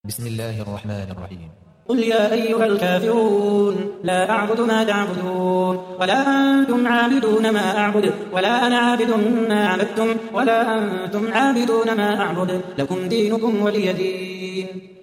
بسم الله الرحمن الرحيم. قل يا أيها الكافرون لا أعبد ما تعبدون ولا أنتم عابدون ما أعبد ولا أنا عابد ما عبدتم ولا أنتم عابدون ما أعبد لكم دينكم ولي دين.